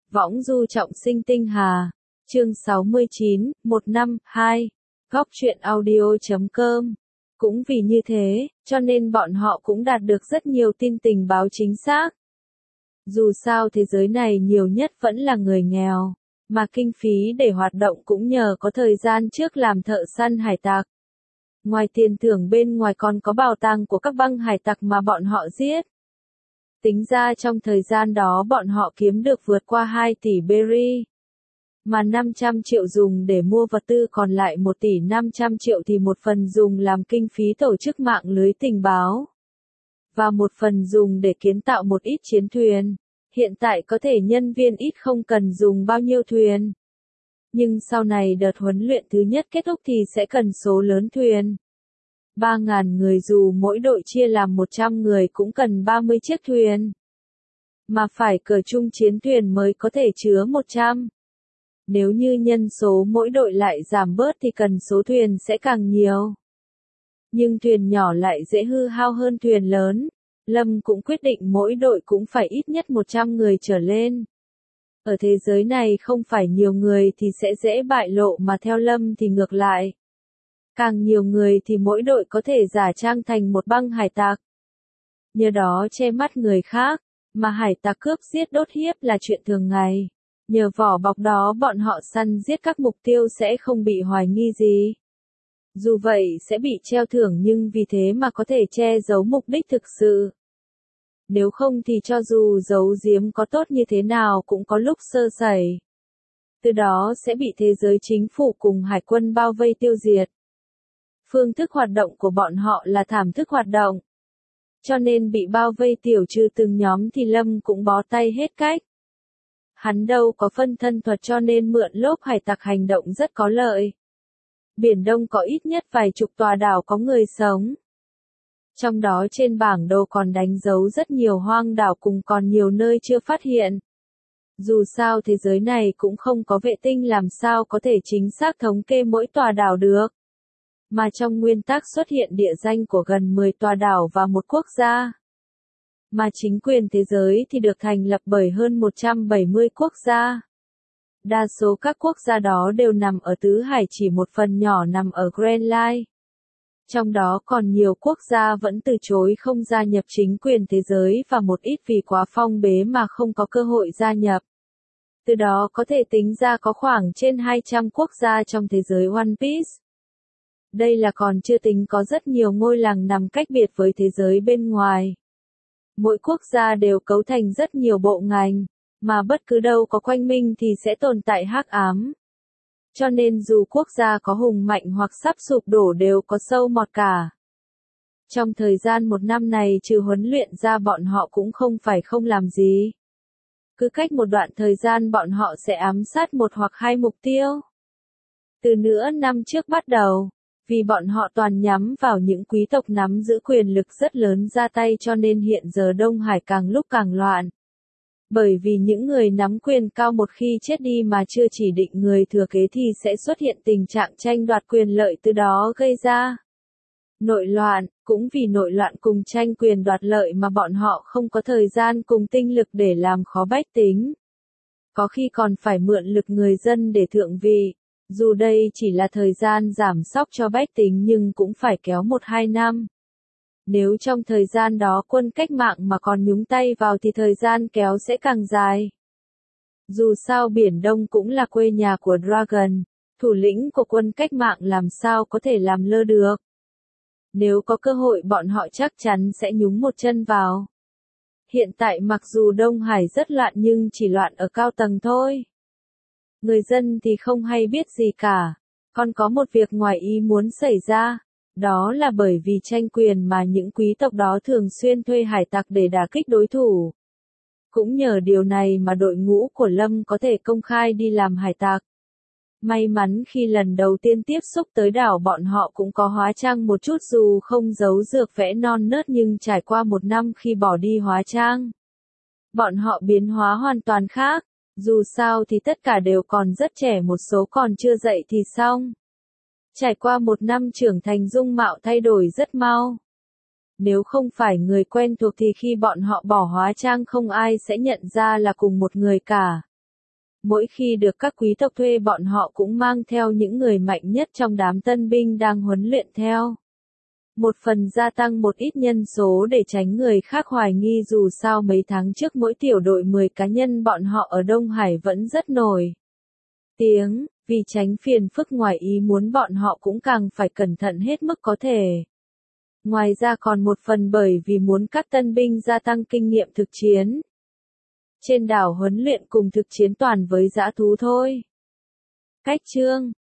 Võng du trọng sinh tinh hà. Chương 69, 152. Góc truyện audio.com. Cũng vì như thế, cho nên bọn họ cũng đạt được rất nhiều tin tình báo chính xác. Dù sao thế giới này nhiều nhất vẫn là người nghèo, mà kinh phí để hoạt động cũng nhờ có thời gian trước làm thợ săn hải tặc. Ngoài tiền thưởng bên ngoài còn có bảo tàng của các băng hải tặc mà bọn họ giết. Tính ra trong thời gian đó bọn họ kiếm được vượt qua 2 tỷ berry. Mà 500 triệu dùng để mua vật tư, còn lại 1 tỷ 500 triệu thì một phần dùng làm kinh phí tổ chức mạng lưới tình báo. Và một phần dùng để kiến tạo một ít chiến thuyền. Hiện tại có thể nhân viên ít không cần dùng bao nhiêu thuyền. Nhưng sau này đợt huấn luyện thứ nhất kết thúc thì sẽ cần số lớn thuyền. 3.000 người dù mỗi đội chia làm 100 người cũng cần 30 chiếc thuyền. Mà phải cờ chung chiến thuyền mới có thể chứa 100. Nếu như nhân số mỗi đội lại giảm bớt thì cần số thuyền sẽ càng nhiều. Nhưng thuyền nhỏ lại dễ hư hao hơn thuyền lớn. Lâm cũng quyết định mỗi đội cũng phải ít nhất 100 người trở lên. Ở thế giới này không phải nhiều người thì sẽ dễ bại lộ, mà theo Lâm thì ngược lại. Càng nhiều người thì mỗi đội có thể giả trang thành một băng hải tặc. Nhờ đó che mắt người khác, mà hải tặc cướp giết đốt hiếp là chuyện thường ngày. Nhờ vỏ bọc đó bọn họ săn giết các mục tiêu sẽ không bị hoài nghi gì. Dù vậy sẽ bị treo thưởng, nhưng vì thế mà có thể che giấu mục đích thực sự. Nếu không thì cho dù giấu giếm có tốt như thế nào cũng có lúc sơ sẩy. Từ đó sẽ bị thế giới chính phủ cùng hải quân bao vây tiêu diệt. Phương thức hoạt động của bọn họ là thảm thức hoạt động. Cho nên bị bao vây tiểu trừ từng nhóm thì Lâm cũng bó tay hết cách. Hắn đâu có phân thân thuật, cho nên mượn lốp hải tặc hành động rất có lợi. Biển Đông có ít nhất vài chục tòa đảo có người sống. Trong đó trên bảng đồ còn đánh dấu rất nhiều hoang đảo cùng còn nhiều nơi chưa phát hiện. Dù sao thế giới này cũng không có vệ tinh, làm sao có thể chính xác thống kê mỗi tòa đảo được. Mà trong nguyên tắc xuất hiện địa danh của gần 10 tòa đảo và một quốc gia. Mà chính quyền thế giới thì được thành lập bởi hơn 170 quốc gia. Đa số các quốc gia đó đều nằm ở Tứ Hải, chỉ một phần nhỏ nằm ở Greenland. Trong đó còn nhiều quốc gia vẫn từ chối không gia nhập chính quyền thế giới, và một ít vì quá phong bế mà không có cơ hội gia nhập. Từ đó có thể tính ra có khoảng trên 200 quốc gia trong thế giới One Piece. Đây là còn chưa tính có rất nhiều ngôi làng nằm cách biệt với thế giới bên ngoài. Mỗi quốc gia đều cấu thành rất nhiều bộ ngành, mà bất cứ đâu có quang minh thì sẽ tồn tại hắc ám. Cho nên dù quốc gia có hùng mạnh hoặc sắp sụp đổ đều có sâu mọt cả. Trong thời gian 1 năm này trừ huấn luyện ra bọn họ cũng không phải không làm gì. Cứ cách một đoạn thời gian bọn họ sẽ ám sát 1 hoặc 2 mục tiêu. Từ nửa năm trước bắt đầu, vì bọn họ toàn nhắm vào những quý tộc nắm giữ quyền lực rất lớn ra tay, cho nên hiện giờ Đông Hải càng lúc càng loạn. Bởi vì những người nắm quyền cao một khi chết đi mà chưa chỉ định người thừa kế thì sẽ xuất hiện tình trạng tranh đoạt quyền lợi, từ đó gây ra nội loạn. Cũng vì nội loạn cùng tranh quyền đoạt lợi mà bọn họ không có thời gian cùng tinh lực để làm khó bách tính. Có khi còn phải mượn lực người dân để thượng vị. Dù đây chỉ là thời gian giảm sóc cho bách tính nhưng cũng phải kéo 1-2 năm. Nếu trong thời gian đó quân cách mạng mà còn nhúng tay vào thì thời gian kéo sẽ càng dài. Dù sao Biển Đông cũng là quê nhà của Dragon, thủ lĩnh của quân cách mạng, làm sao có thể làm lơ được. Nếu có cơ hội bọn họ chắc chắn sẽ nhúng một chân vào. Hiện tại mặc dù Đông Hải rất loạn nhưng chỉ loạn ở cao tầng thôi. Người dân thì không hay biết gì cả. Còn có một việc ngoài ý muốn xảy ra. Đó là bởi vì tranh quyền mà những quý tộc đó thường xuyên thuê hải tặc để đả kích đối thủ. Cũng nhờ điều này mà đội ngũ của Lâm có thể công khai đi làm hải tặc. May mắn khi lần đầu tiên tiếp xúc tới đảo bọn họ cũng có hóa trang một chút, dù không giấu dược vẽ non nớt, nhưng trải qua 1 năm khi bỏ đi hóa trang, bọn họ biến hóa hoàn toàn khác. Dù sao thì tất cả đều còn rất trẻ, một số còn chưa dậy thì xong. Trải qua 1 năm trưởng thành dung mạo thay đổi rất mau. Nếu không phải người quen thuộc thì khi bọn họ bỏ hóa trang không ai sẽ nhận ra là cùng một người cả. Mỗi khi được các quý tộc thuê bọn họ cũng mang theo những người mạnh nhất trong đám tân binh đang huấn luyện theo. Một phần gia tăng một ít nhân số để tránh người khác hoài nghi dù sao mấy tháng trước mỗi tiểu đội 10 cá nhân bọn họ ở Đông Hải vẫn rất nổi tiếng, vì tránh phiền phức ngoài ý muốn bọn họ cũng càng phải cẩn thận hết mức có thể. Ngoài ra còn một phần bởi vì muốn các tân binh gia tăng kinh nghiệm thực chiến. Trên đảo huấn luyện cùng thực chiến toàn với dã thú thôi. Cách chương